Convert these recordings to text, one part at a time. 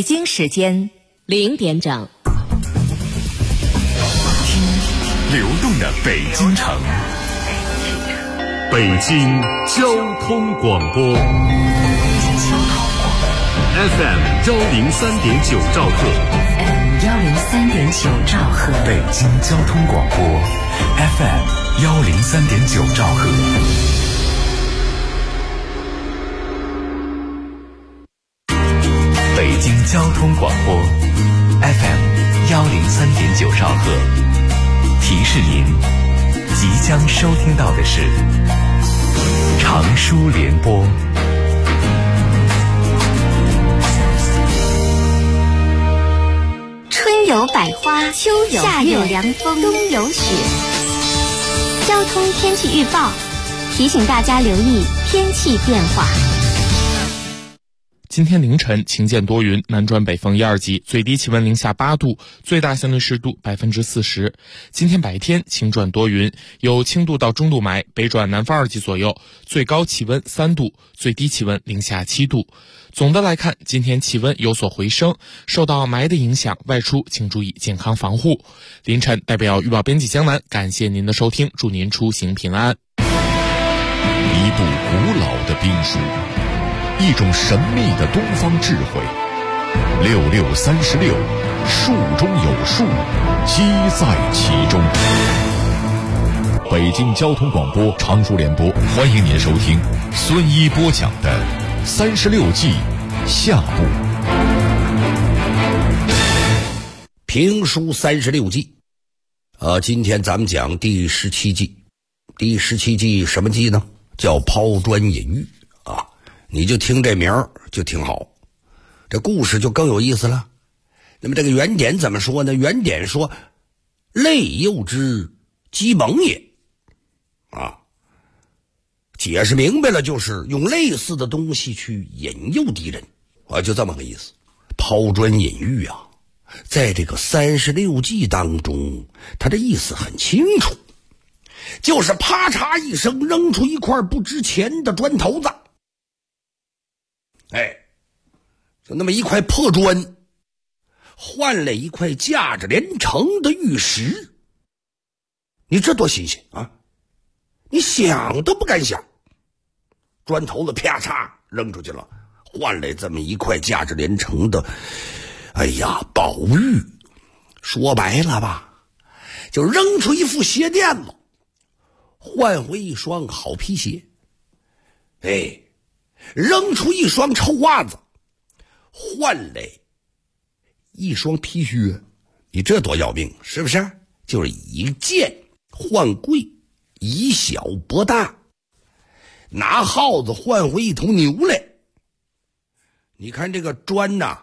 京时间0点整， 听流动的北京城，北京交通广播 FM 103.9兆赫 103.9兆赫， 北京交通广播 FM 103.9兆赫。北京交通广播 FM 103.9兆赫，提示您，即将收听到的是长舒联播。 春有百花，秋有夏有凉风，冬有雪。交通天气预报提醒大家留意天气变化。 今天凌晨晴间多云，南转北风1、2级，最低气温零下8度，最大相对湿度40%。今天白天晴转多云，有轻度到中度霾，北转南风2级左右，最高气温3度，最低气温零下7度。总的来看，今天气温有所回升，受到霾的影响，外出请注意健康防护。凌晨代表预报编辑江南，感谢您的收听，祝您出行平安。 一部古老的兵书，一种神秘的东方智慧，6636，术中有术，机在其中。北京交通广播长舒联播，欢迎您收听孙一播讲的36计下部。 评书36计，今天咱们讲第17计。第17计什么计呢？叫抛砖引玉啊。你就听这名儿就挺好，这故事就更有意思了。那么这个原点怎么说呢？原点说类诱之激蒙也啊，解释明白了就是用类似的东西去引诱敌人啊，就这么个意思。抛砖引玉啊，在这个36计当中，它的意思很清楚，就是啪嚓一声扔出一块不值钱的砖头子。就那么一块破砖，换了一块价值连城的玉石，你这多新鲜啊！你想都不敢想，砖头子啪嚓扔出去了，换来这么一块价值连城的，宝玉。说白了吧，就扔出一副鞋垫子，换回一双好皮鞋。扔出一双臭袜子，换来一双皮靴，你这多要命，是不是？就是以贱换贵，以小博大，拿耗子换回一头牛来。你看这个砖呐，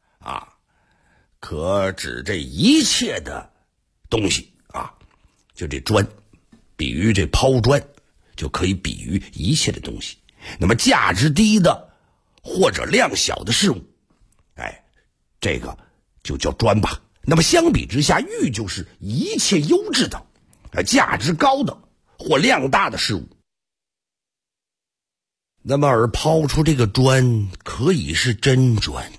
可指这一切的东西啊，就这砖，比喻这抛砖，就可以比喻一切的东西。那么价值低的或者量小的事物，这个就叫砖吧。那么相比之下，玉就是一切优质的价值高的或量大的事物。那么而抛出这个砖，可以是真砖，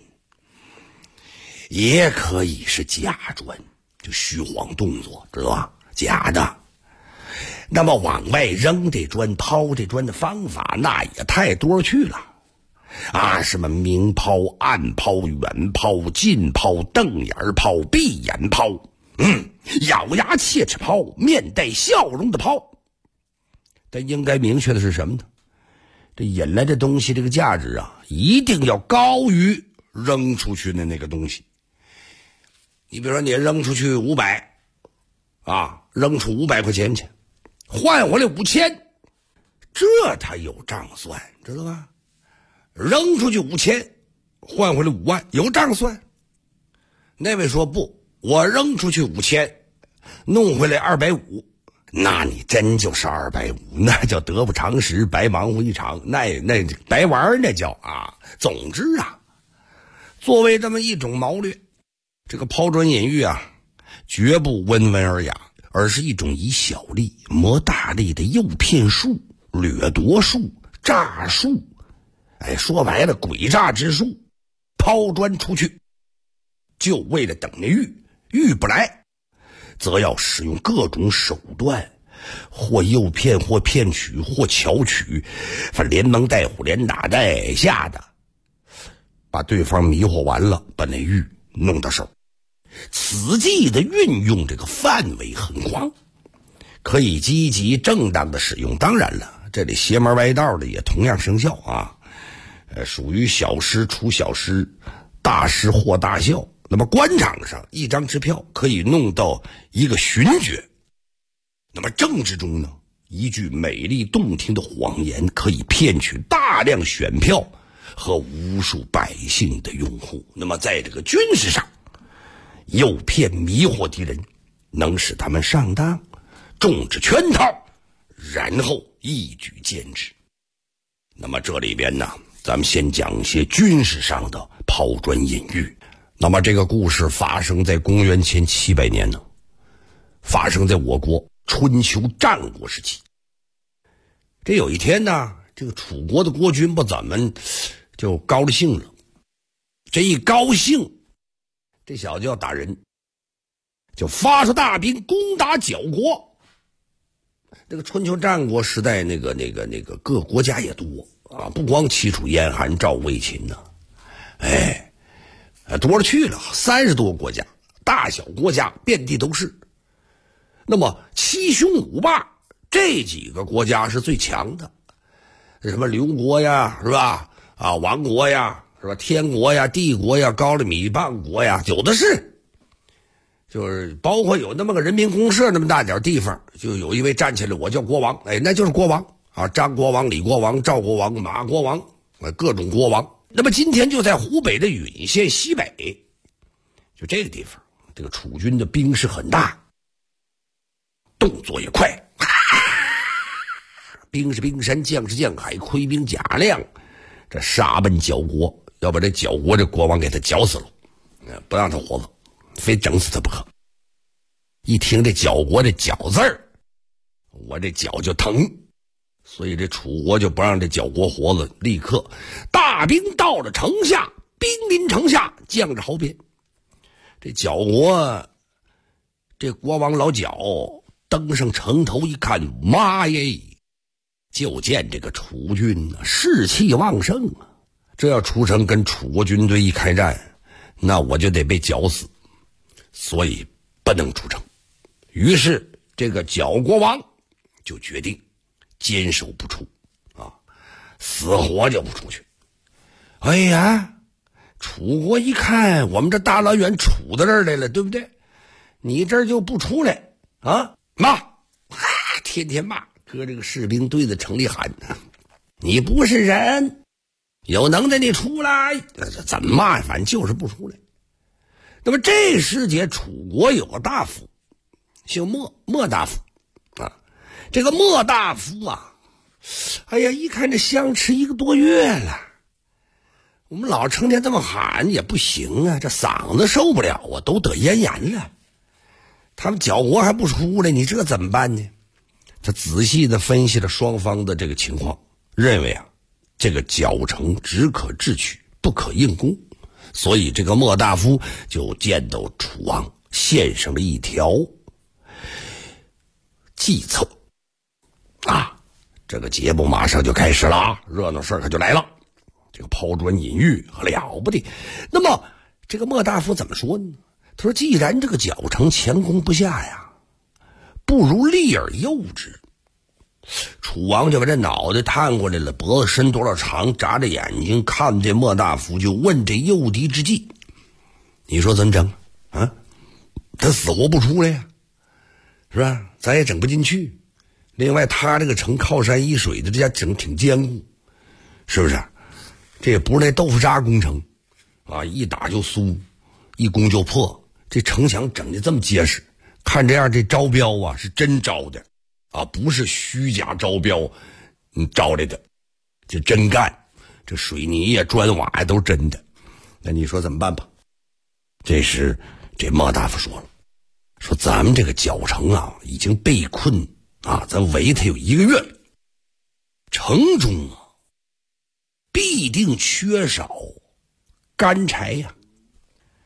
也可以是假砖，就虚晃动作，知道吧？假的。那么往外扔这砖抛这砖的方法那也太多去了什么明抛、暗抛、远抛、近抛、瞪眼抛、闭眼抛，咬牙切齿抛，面带笑容的抛。但应该明确的是什么呢？这引来的东西这个价值一定要高于扔出去的那个东西。你比如说你扔出去500扔出500块钱去，换回来5000，这他有账算，知道吧？扔出去5000，换回来5万，有账算。那位说不，我扔出去5000，弄回来250，那你真就是250，那叫得不偿失，白忙活一场，那白玩，那叫总之作为这么一种谋略，这个抛砖引玉绝不温文尔雅，而是一种以小利谋大利的诱骗术、掠夺术、诈术。说白了，诡诈之术。抛砖出去， 就为了等那玉不来，则要使用各种手段，或诱骗，或骗取，或巧取，反连蒙带唬，连打带吓的，把对方迷惑完了，把那玉弄到手。此计的运用这个范围很广，可以积极正当的使用。当然了，这里邪门歪道的也同样生效啊。属于小施除小施，大施获大效。那么官场上一张支票可以弄到一个勋爵，那么政治中呢，一句美丽动听的谎言可以骗取大量选票和无数百姓的拥护。那么在这个军事上，诱骗迷惑敌人，能使他们上当，中之圈套，然后一举歼之。那么这里边呢，咱们先讲一些军事上的抛砖引玉。那么这个故事发生在公元前700年呢，发生在我国春秋战国时期。这有一天呢，这个楚国的国君不怎么就高了兴了，这一高兴，这小子要打人，就发出大兵攻打角国。这个春秋战国时代，那个各国家也多啊，不光齐楚燕韩赵魏秦呢，多了去了，30多个国家，大小国家遍地都是。那么七雄五霸这几个国家是最强的，什么刘国呀，是吧？啊，王国呀，是吧？天国呀，帝国呀，高丽米半国呀，有的是。就是包括有那么个人民公社那么大点地方，就有一位站起来，我叫国王，那就是国王啊，张国王、李国王、赵国王、马国王，各种国王。那么今天就在湖北的允县西北，就这个地方，这个楚军的兵势很大，动作也快，兵是兵山，将是将海，挥兵甲亮，这杀奔角国，要把这角国这国王给他绞死了，不让他活了，非整死他不可。一听这角国这角字儿，我这脚就疼，所以这楚国就不让这角国活了，立刻大兵到了城下，兵临城下，将至壕边。这角国这国王老角登上城头一看，妈耶，就见这个楚军士气旺盛啊！这要出城跟楚国军队一开战，那我就得被绞死，所以不能出城。于是这个角国王就决定坚守不出啊，死活就不出去。哎呀，楚国一看我们这大老远楚到这儿来了，对不对？你这儿就不出来啊？骂，天天骂，搁这个士兵对着城里喊，你不是人，有能耐你出来。怎么骂，反正就是不出来。那么这时节，楚国有个大夫姓莫大夫啊。这个莫大夫啊，哎呀，一看这相持1个多月了，我们老成天这么喊也不行啊，这嗓子受不了啊，都得咽炎了。他们角国还不出来，你这怎么办呢？他仔细的分析了双方的这个情况，认为啊，这个角城只可智取，不可硬攻，所以这个莫大夫就见到楚王，献上了一条计策啊。这个节目马上就开始了啊，热闹事儿可就来了。这个抛砖引玉了不得。那么这个莫大夫怎么说呢？他说，既然这个角城强攻不下呀，不如立而诱之。楚王就把这脑袋探过来了，脖子伸多少长，眨着眼睛看这莫大夫，就问这诱敌之计。你说怎么整啊？他死活不出来呀，是吧？咱也整不进去。另外他这个城靠山依水的，这家整挺坚固，是不是？这也不是那豆腐渣工程啊，一打就酥，一攻就破。这城墙整的这么结实，看这样这招标啊是真招的啊，不是虚假招标招来的，这真干。这水泥呀、砖瓦呀都是真的。那你说怎么办吧？这时这莫大夫说了，说咱们这个角城啊已经被困啊，咱围它有1个月了，城中啊必定缺少干柴呀。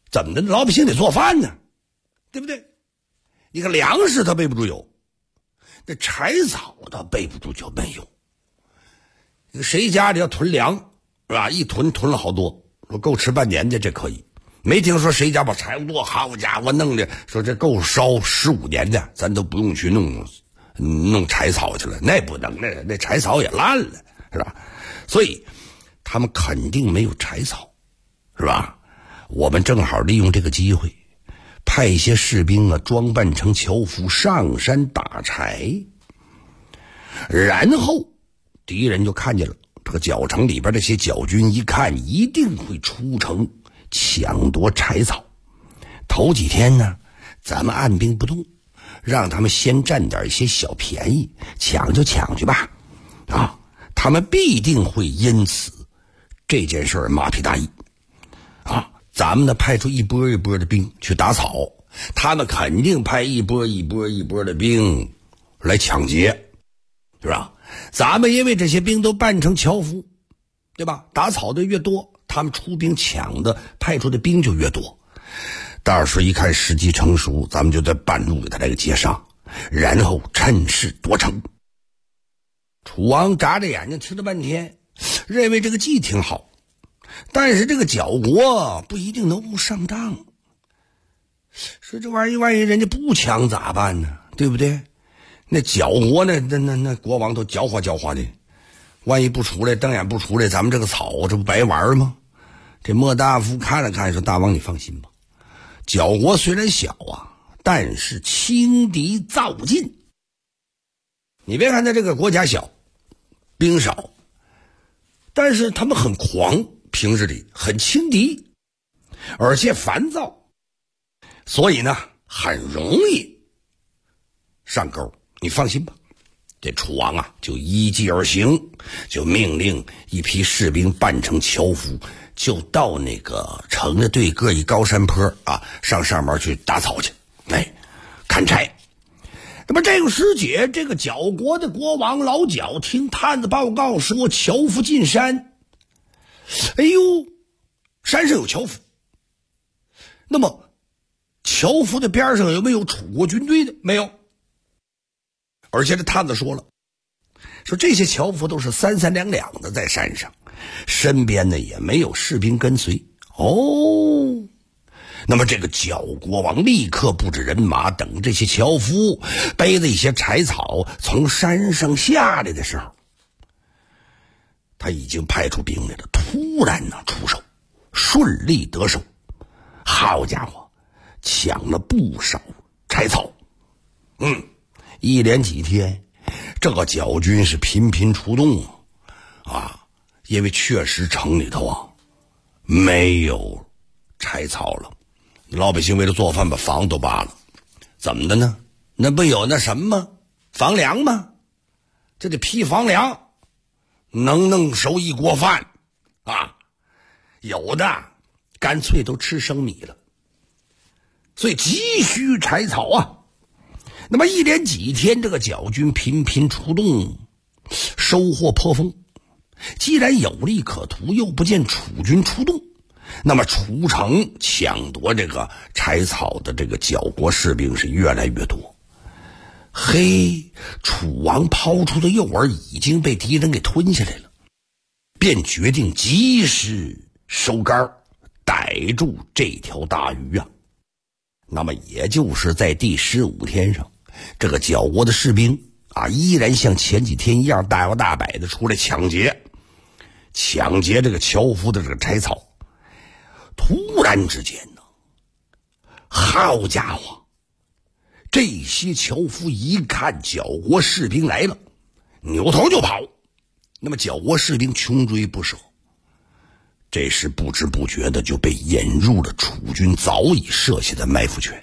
怎么的？老百姓得做饭呢，对不对？你看粮食它备不住有，那柴草它备不住就没有。谁家里要囤粮是吧？一囤了好多，说够吃半年的，这可以。没听说谁家把柴火多，好家伙弄的，说这够烧15年的，咱都不用去弄柴草去了，那不能，那柴草也烂了，是吧？所以他们肯定没有柴草，是吧？我们正好利用这个机会，派一些士兵啊，装扮成樵夫上山打柴，然后敌人就看见了这个角城里边这些角军，一看一定会出城抢夺柴草。头几天呢，咱们按兵不动，让他们先占点一些小便宜，抢就抢去吧，啊，他们必定会因此这件事马屁大意，啊，咱们呢派出一波一波的兵去打草，他们肯定派一波一波的兵来抢劫，是吧？咱们因为这些兵都扮成樵夫，对吧？打草的越多，他们出兵抢的派出的兵就越多。到时一看时机成熟，咱们就在半路给他来个截杀，然后趁势夺城。楚王眨着眼睛听了半天，认为这个计挺好，但是这个角国不一定能够上当。说这玩意人家不抢咋办呢？对不对？那角国那国王都狡猾的，万一不出来，瞪眼不出来，咱们这个草这不白玩吗？这莫大夫看了看，说：“大王你放心吧，角国虽然小啊，但是轻敌躁进。你别看他这个国家小，兵少，但是他们很狂，平日里很轻敌，而且烦躁，所以呢，很容易上钩。你放心吧。”这楚王啊，就依计而行，就命令一批士兵扮成樵夫，就到那个城的对个一高山坡啊，上面去打草去，砍柴。那么这个时节，这个角国的国王老角听探子报告说，樵夫进山。哎呦，山上有樵夫。那么樵夫的边上有没有楚国军队的？没有。而且这探子说了，说这些樵夫都是三两的在山上，身边呢也没有士兵跟随。哦，那么这个角国王立刻布置人马，等这些樵夫背着一些柴草从山上下来的时候，他已经派出兵来了，突然呢出手，顺利得手。好家伙，抢了不少柴草。一连几天，这个角军是频频出动啊，因为确实城里头啊没有柴草了，老百姓为了做饭把房都扒了。怎么的呢？那不有那什么房梁吗？这得批房梁，能弄熟一锅饭啊。有的干脆都吃生米了，所以急需柴草啊。那么一连几天，这个角军频频出动，收获颇丰。既然有利可图，又不见楚军出动，那么出城抢夺这个柴草的这个角国士兵是越来越多。嘿，楚王抛出的诱饵已经被敌人给吞下来了，便决定及时收竿，逮住这条大鱼啊。那么也就是在第15天上，这个角国的士兵啊，依然像前几天一样大摇大摆的出来抢劫这个樵夫的这个柴草。突然之间呢，好家伙，这些樵夫一看角国士兵来了，扭头就跑。那么角国士兵穷追不舍，这时不知不觉的就被引入了楚军早已设下的埋伏圈。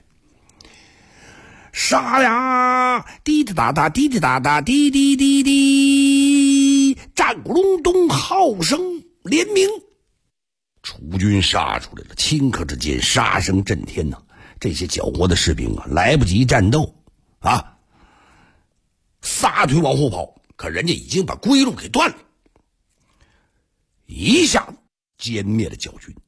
杀呀！滴滴答答，滴滴答答，滴滴滴滴，战鼓隆咚，号声连鸣。楚军杀出来了，顷刻之间杀声震天呐！这些角国的士兵啊，来不及战斗啊，撒腿往后跑，可人家已经把归路给断了，一下子歼灭了角军。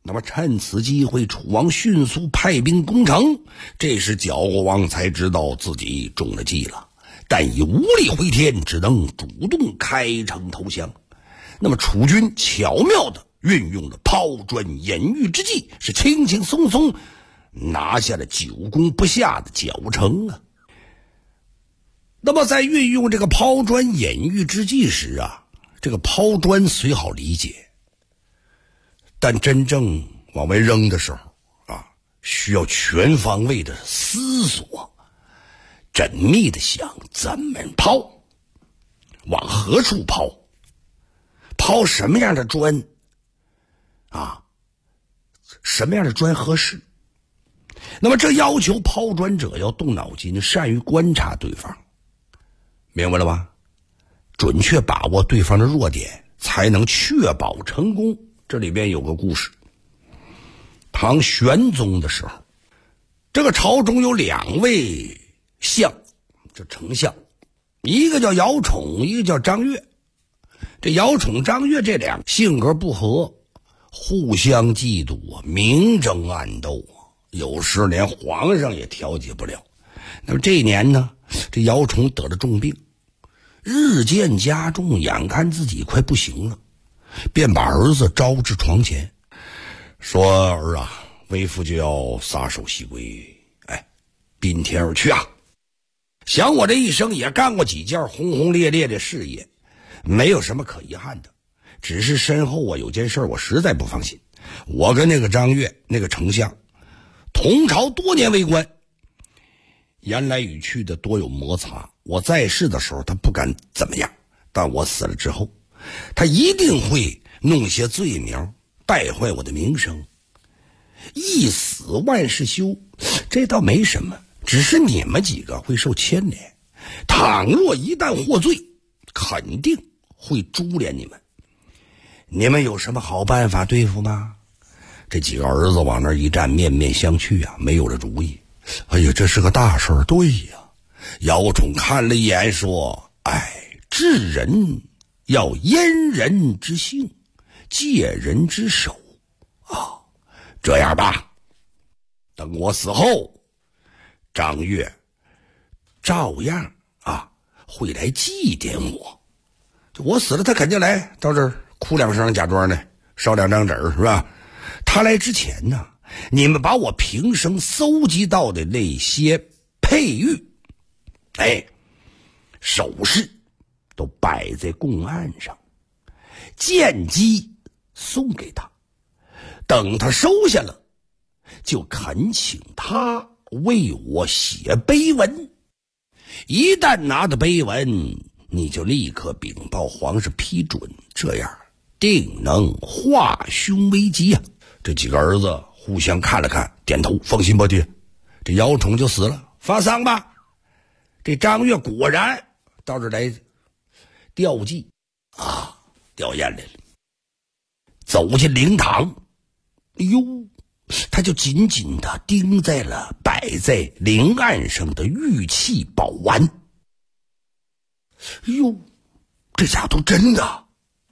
那么趁此机会，楚王迅速派兵攻城。这时绞国王才知道自己中了计了，但已无力回天，只能主动开城投降。那么楚军巧妙地运用了抛砖引玉之计，是轻轻松松拿下了久攻不下的绞城啊。那么在运用这个抛砖引玉之计时啊，这个抛砖虽好理解，但真正往外扔的时候啊，需要全方位的思索，缜密的想怎么抛，往何处抛，抛什么样的砖啊，什么样的砖合适。那么这要求抛砖者要动脑筋，善于观察对方，明白了吧？准确把握对方的弱点，才能确保成功。这里边有个故事，唐玄宗的时候，这个朝中有2位相，这丞相，一个叫姚宠，一个叫张悦。这姚宠张悦这俩性格不合，互相嫉妒啊，明争暗斗啊，有时连皇上也调解不了。那么这一年呢，这姚宠得了重病，日渐加重，眼看自己快不行了，便把儿子招至床前，说：“儿啊，为父就要撒手西归，宾天而去啊！想我这一生也干过几件轰轰烈烈的事业，没有什么可遗憾的，只是身后有件事我实在不放心。我跟那个张悦那个丞相同朝多年为官，言来语去的多有摩擦。我在世的时候他不敢怎么样，但我死了之后，他一定会弄些罪名败坏我的名声。一死万事休，这倒没什么，只是你们几个会受牵连，倘若一旦获罪，肯定会株连你们。你们有什么好办法对付吗？”这几个儿子往那一站，面面相觑啊，没有了主意。哎呀，这是个大事儿。对呀，姚宠看了一眼说：“治人要阉人之性，借人之手啊。这样吧，等我死后，张悦照样会来祭奠我。我死了，他肯定来到这儿哭2声，假装的烧2张纸儿，是吧？他来之前呢，你们把我平生搜集到的那些佩玉首饰都摆在供案上，见机送给他，等他收下了，就恳请他为我写碑文。一旦拿到碑文，你就立刻禀报皇上批准，这样定能化凶为吉呀。这几个儿子互相看了看，点头，放心吧爹。这姚宠就死了，发丧吧。这张悦果然到这来吊祭吊唁来了，走进灵堂，他就紧紧地盯在了摆在灵案上的玉器宝丸。这家都真的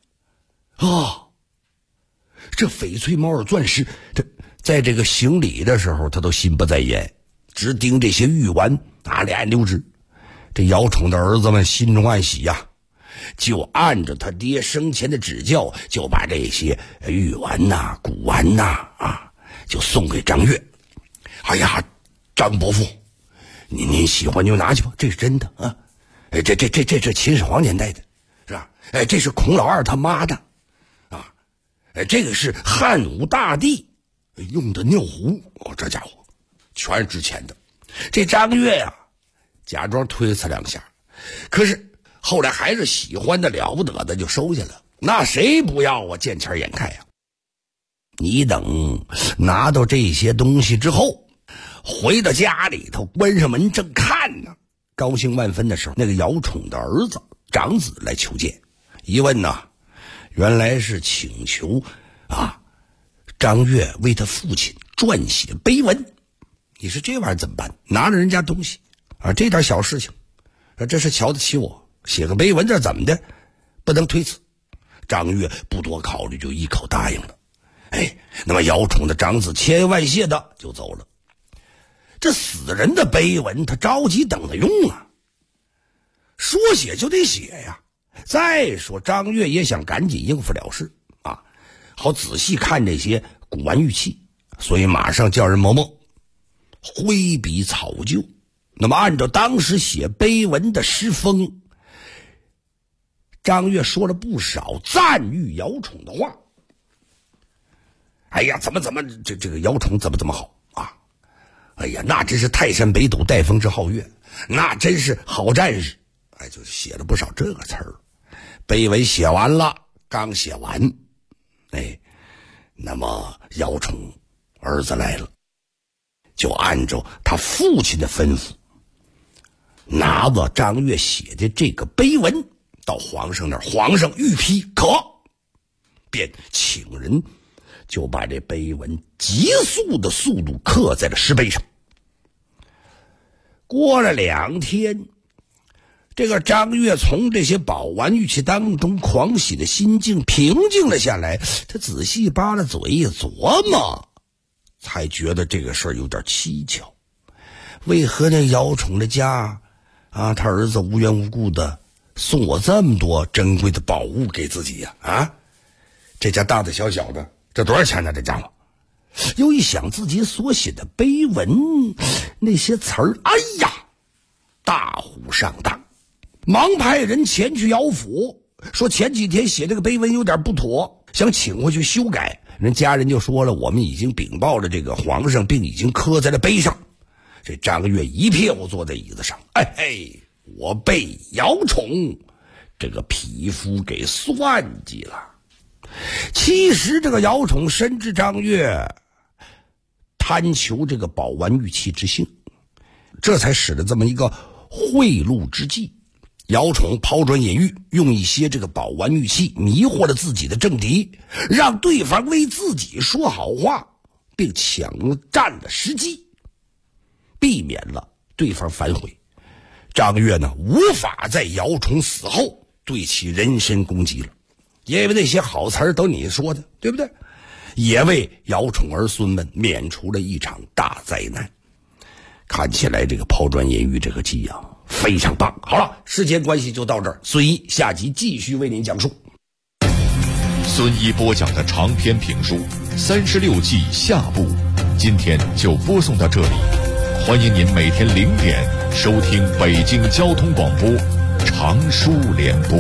这翡翠猫耳钻石，这在这个行礼的时候他都心不在焉，只盯这些玉丸两眼溜直。这姚宠的儿子们心中暗喜呀，就按着他爹生前的指教，就把这些玉丸古丸就送给张悦。张伯父，您喜欢就拿去吧，这是真的啊！这秦始皇年代的，是吧？这是孔老二他妈的这个是汉武大帝用的尿壶，这家伙全是值钱的。这张悦假装推辞2下，可是后来还是喜欢的了不得的，就收下了。那谁不要啊？见钱眼开呀！你等拿到这些东西之后，回到家里头，关上门正看呢，高兴万分的时候，那个姚宠的儿子长子来求见。一问原来是请求张悦为他父亲撰写碑文。你说这玩意儿怎么办？拿着人家东西这点小事情，这是瞧得起我，写个碑文这怎么的？不能推辞。张悦不多考虑，就一口答应了。 那么姚崇的长子千恩万谢的就走了。这死人的碑文他着急等着用啊，说写就得写呀。再说张悦也想赶紧应付了事啊，好仔细看这些古玩玉器，所以马上叫人磨墨，挥笔草就。那么按照当时写碑文的诗风，张悦说了不少赞誉姚崇的话。哎呀，怎么这个姚崇怎么好啊？哎呀，那真是泰山北斗带风之皓月，那真是好战士。就写了不少这个词儿。碑文写完了，刚写完，那么姚崇儿子来了，就按照他父亲的吩咐，拿了张悦写的这个碑文到皇上那儿，皇上御批可，便请人就把这碑文急速的速度刻在了石碑上。过了2天，这个张悦从这些宝玩玉器当中狂喜的心境平静了下来，他仔细扒了嘴一琢磨，才觉得这个事儿有点蹊跷。为何那姚崇的家啊，他儿子无缘无故的送我这么多珍贵的宝物给自己呀？这家大大小小的，这多少钱呢？这家伙又一想自己所写的碑文那些词儿，哎呀，大呼上当，忙派人前去姚府，说前几天写这个碑文有点不妥，想请回去修改。人家人就说了，我们已经禀报了这个皇上，并已经刻在了碑上。这张悦一屁股坐在椅子上，我被姚崇这个匹夫给算计了。其实这个姚崇深知张悦贪求这个宝玩玉器之性，这才使了这么一个贿赂之计。姚崇抛砖引玉，用一些这个宝玩玉器迷惑了自己的政敌，让对方为自己说好话，并抢占了时机，避免了对方反悔。张悦呢，无法在姚崇死后对其人身攻击了，因为那些好词儿都你说的，对不对？也为姚崇儿孙们免除了一场大灾难。看起来这个抛砖引玉这个计啊，非常棒。好了，时间关系就到这儿，孙一下集继续为您讲述。 孙一播讲的长篇评书《36计》下部，今天就播送到这里。欢迎您每天0点收听北京交通广播长书联播。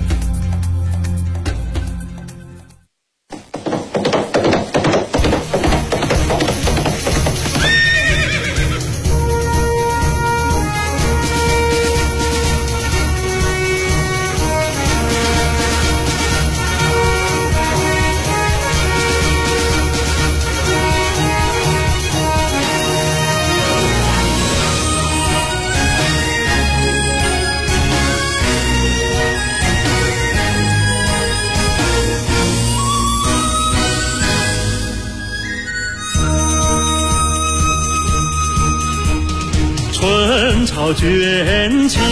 卷起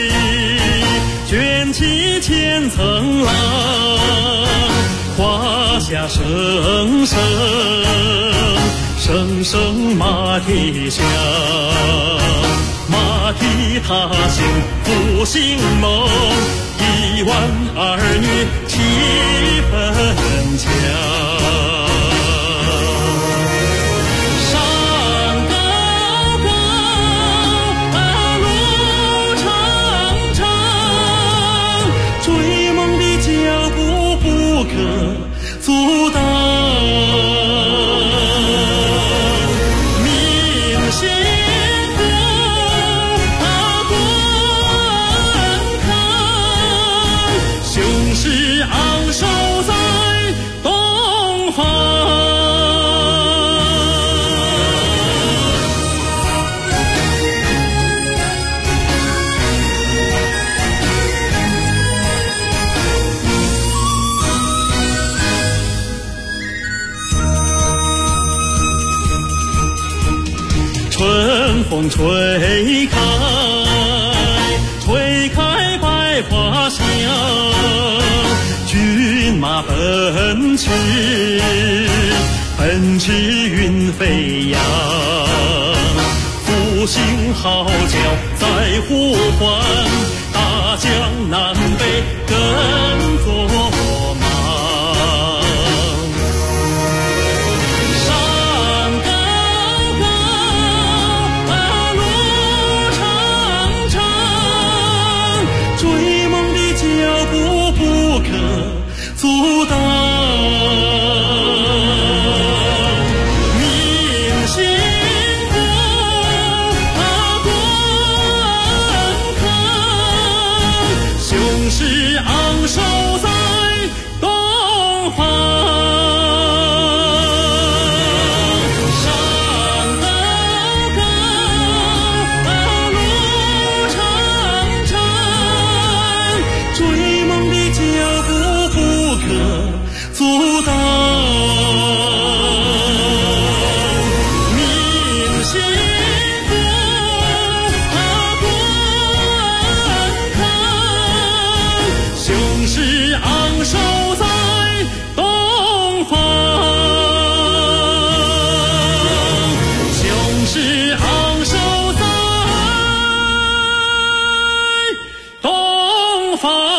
卷起千层浪，华夏声声声声马蹄响，马蹄踏行复兴梦，1万儿女气氛强。阻挡明先锋观看，雄狮昂首在东方。春风吹开百花香，君马奔驰，奔驰云飞扬，复兴号角在呼唤，大江南北跟作忙。山高高，路长长，追梦的脚步不可阻挡。昂首在东方，山高高，路长长，追梦的脚步不可阻挡。铭心雄狮昂首在东方，雄狮昂首在东方。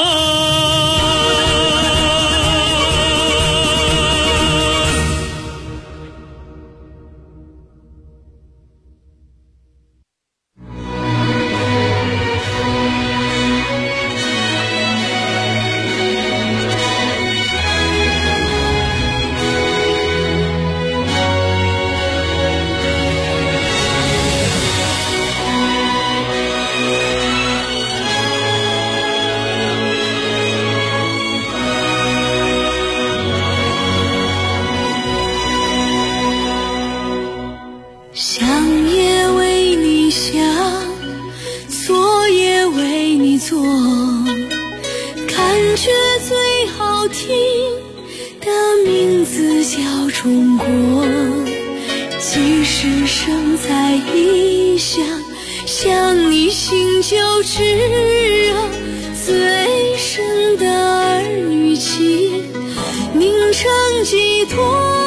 想也为你想，做也为你做，感觉最好听的名字叫中国。即使身在异乡，想你心就炙热，最深的儿女情凝成寄托。